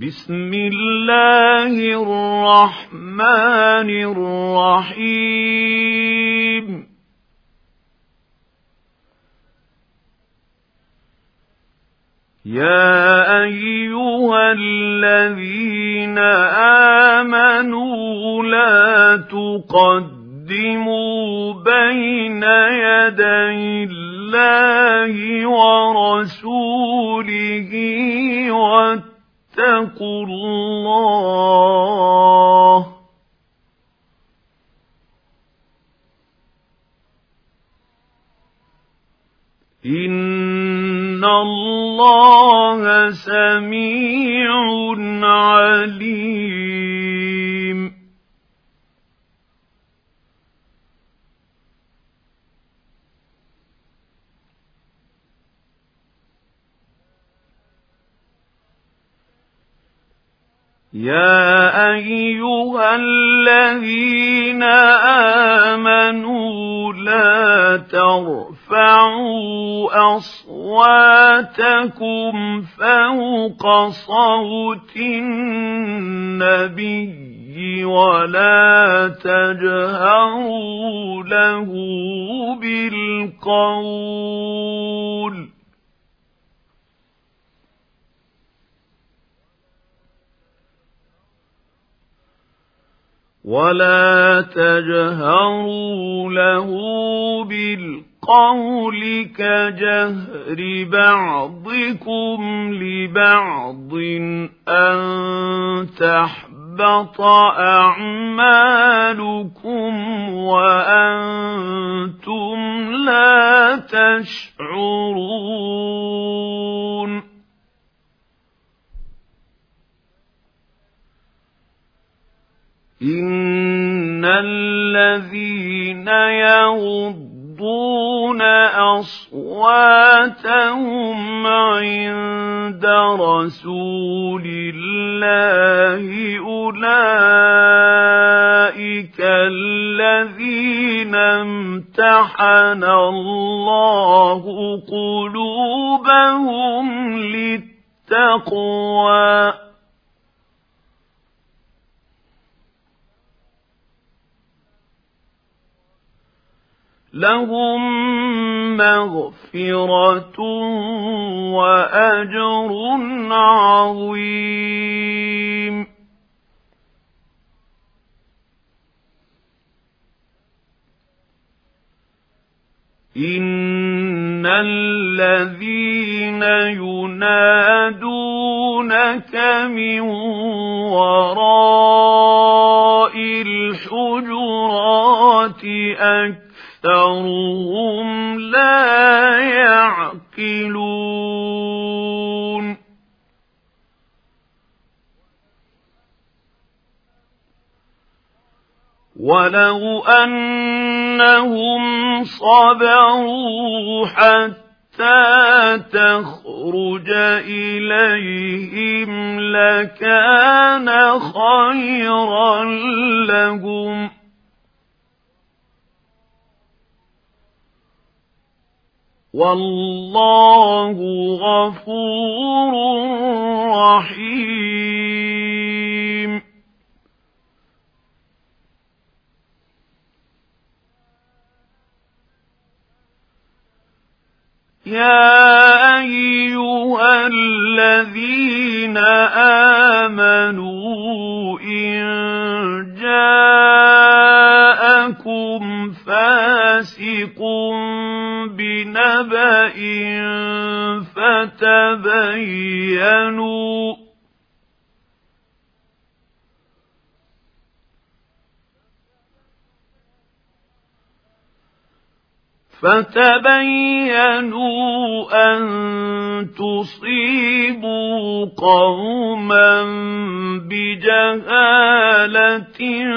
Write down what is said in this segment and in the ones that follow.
بسم الله الرحمن الرحيم يا أيها الذين آمنوا لا تقدموا بين يدي الله ورسوله واتقوا الله إن الله سميع عليم يا أيها الذين آمنوا لا ترفعوا أصواتكم فوق صوت النبي ولا تجهروا له بالقول كجهر بعضكم لبعض أن تحبط أعمالكم وأنتم لا تشعرون إن الذين يغضون أصواتهم عند رسول الله أولئك الذين امتحن الله قلوبهم للتقوى لهم مغفرة وأجر عظيم إن الذين ينادونك من وراء الحجرات أكثرهم لا يعقلون ولو أنهم صبروا حتى تخرج إليهم لكان خيرا لهم والله غفور رحيم يا أيها الذين آمنوا إن جاءكم فاسق بنبأ فتبينوا أن تصيبوا قوما بجهالة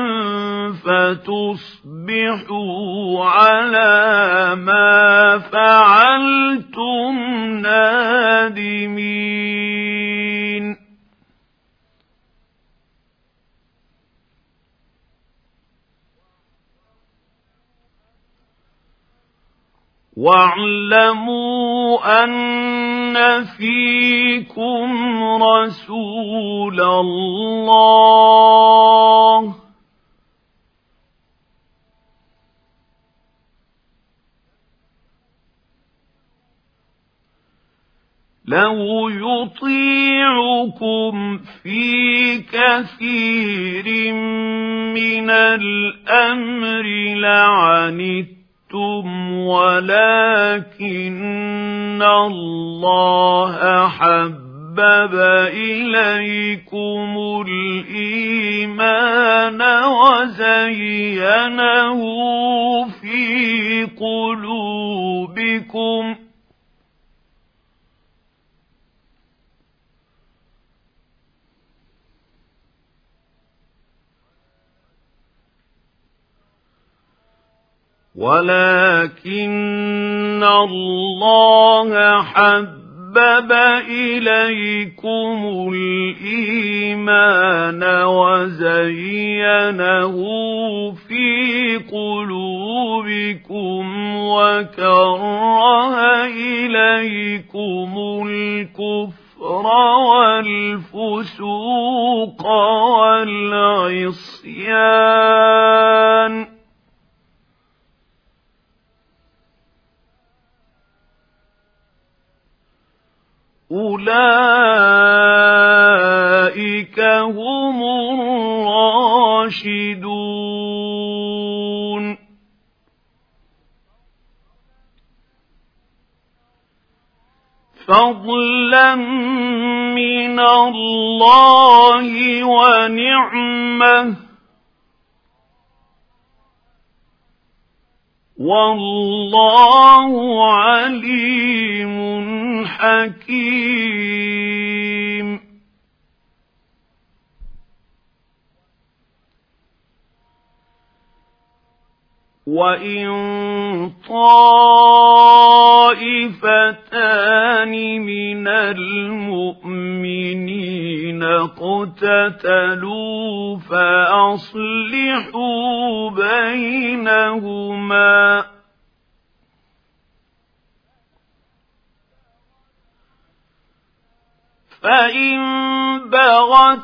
فتصبحوا على ما فعلتم نادمين واعلموا أن فيكم رسول الله لو يطيعكم في كثير من الأمر لعنتم ولكن الله حبب إليكم الإيمان وزينه في قلوبكم ولكن الله حبب إليكم الإيمان وزينه في قلوبكم وكره إليكم الكفر والفسوق والعصيان أولئك هم الراشدون فضلا من الله ونعمة والله عليم حكيم وإن طائفتان من المؤمنين اقتتلوا فأصلحوا بينهما فإن بغت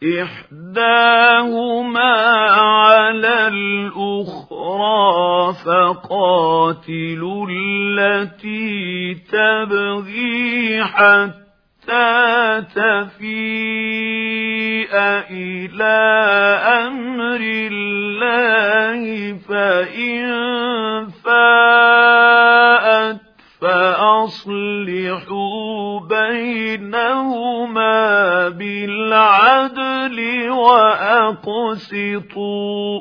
إحداهما على الأخرى فقاتلوا التي تبغي حتى تفيء إلى أمر الله فإن فاءت فأصلحوا بينهما بالعدل وأقسطوا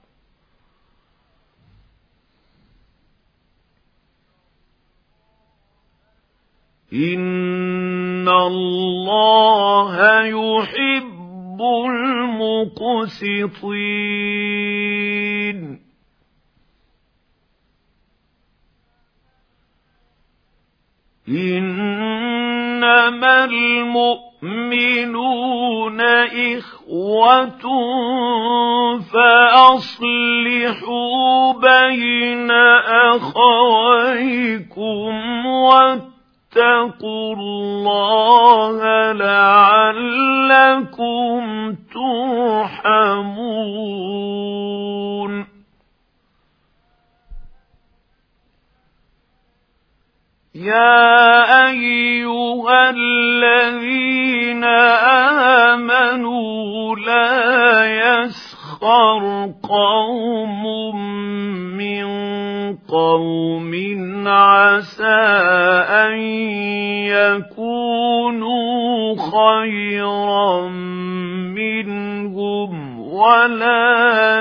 إن الله يحب المقسطين إنما المؤمنون إخوة فأصلحوا بين أخويكم واتقوا الله لعلكم ترحمون يا أيها الذين آمنوا لا يسخر قوم من قوم عسى أن يكونوا خيرا منهم ولا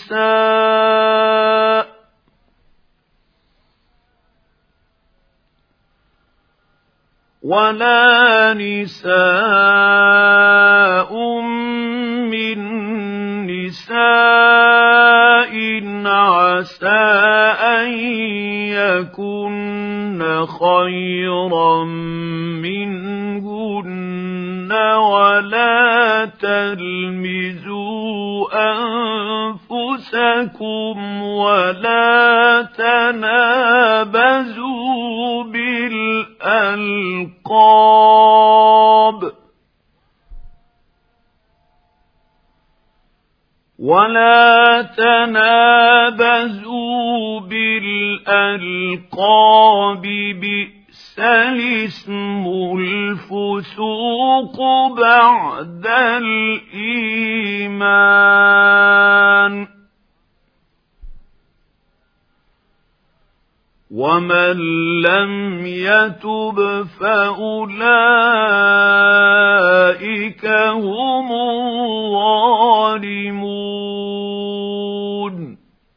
نساء من نساء عسى أن يكن خيرا منهن ولا تلمزوا أنفسكم ولا تنابزوا بالألقاب الألقاب ولا تنابزوا بالألقاب بئس الاسم الفسوق بعد الإيمان ومن لم يتب فأولئك هم الظالمون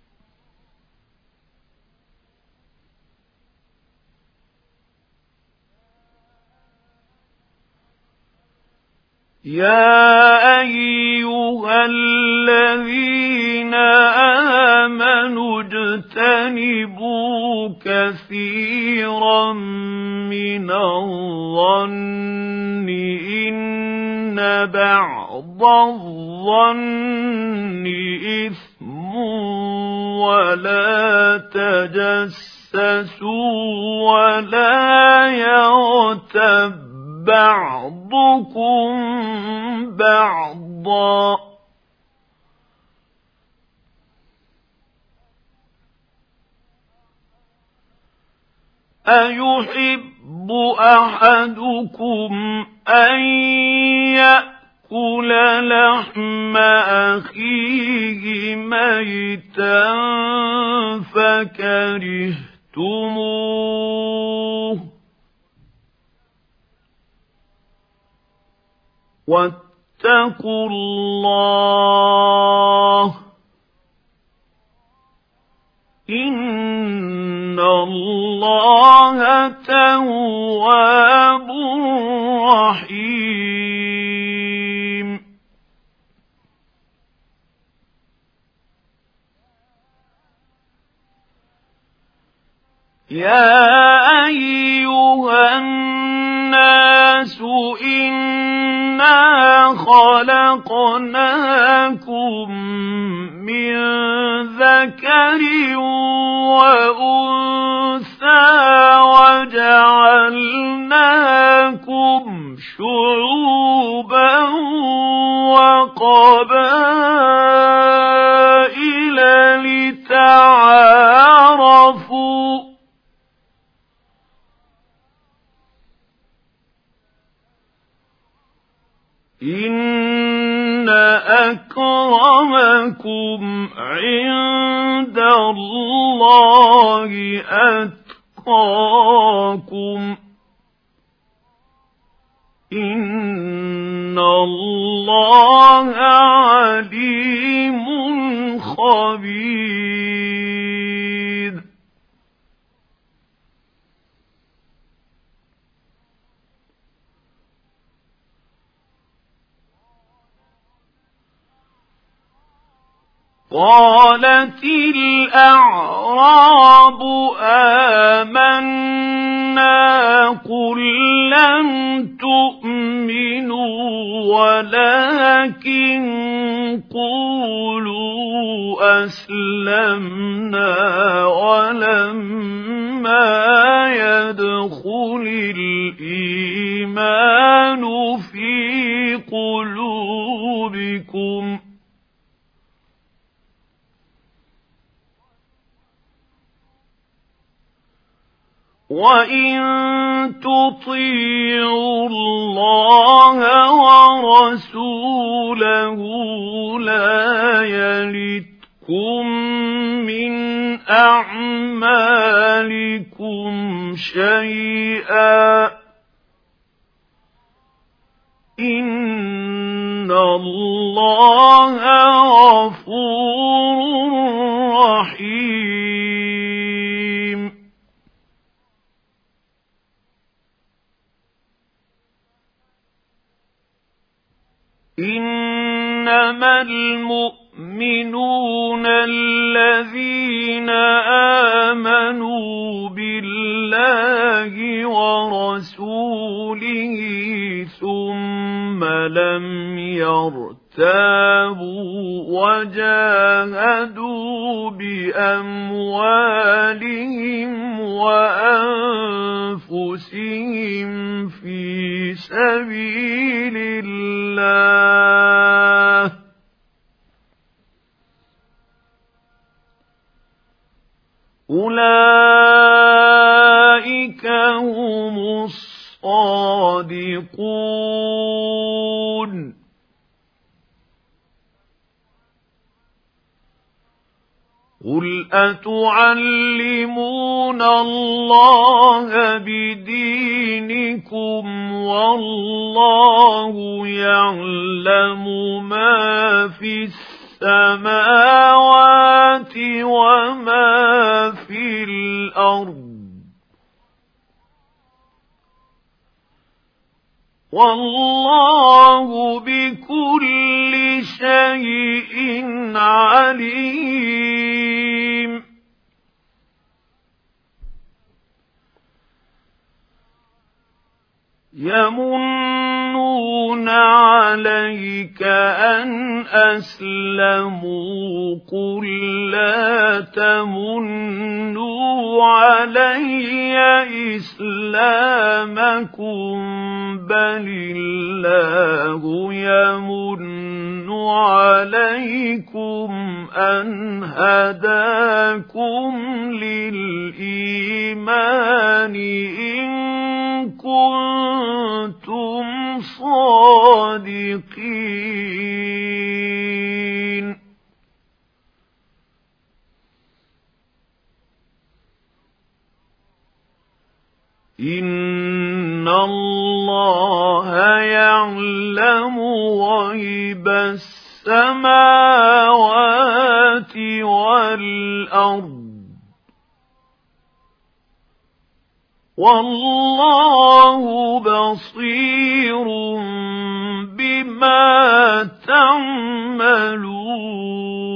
يا أيها الذين آمنوا اجتنبوا كثيرا من الظن إن بعض الظن إثم ولا تجسسوا ولا يغتب بعضكم بعضا أيحب أحدكم أن يأكل لحم أخيه ميتا فكرهتموه واتقوا الله إن الله تواب رحيم يا أيها الناس إنا خلقناكم من ذكر وأنثى وجعلناكم شعوبا وقبائل لتعارفوا إن أكرمكم عند الله أتقاكم إن الله عليم خبير قالت الأعراب آمنا قل لم تؤمنوا ولكن قولوا أسلمنا ولما يدخل الإيمان في قلوبكم وَإِن تُطِيعُوا اللَّهَ وَرَسُولَهُ لَا يَلِتْكُم مِّنْ أَعْمَالِكُمْ شَيْئًا إِنَّ اللَّهَ غَفُورٌ رَّحِيمٌ إنما المؤمنون الذين آمنوا بالله ورسوله ثم لم يرتابوا تابوا وجاهدوا بأموالهم وأنفسهم في سبيل الله أولئك هم الصادقون. قل أتعلمون الله بدينكم والله يعلم ما في السماوات وما في الأرض والله بكل شيء عليم. يمنون عليك أن أسلموا قل لا تمنوا علي إسلامكم بل الله يمن عليكم أن هداكم للإيمان إن كنتم صادقين. إن الله يعلم غيب السماوات والأرض والله بصير بما تعملون.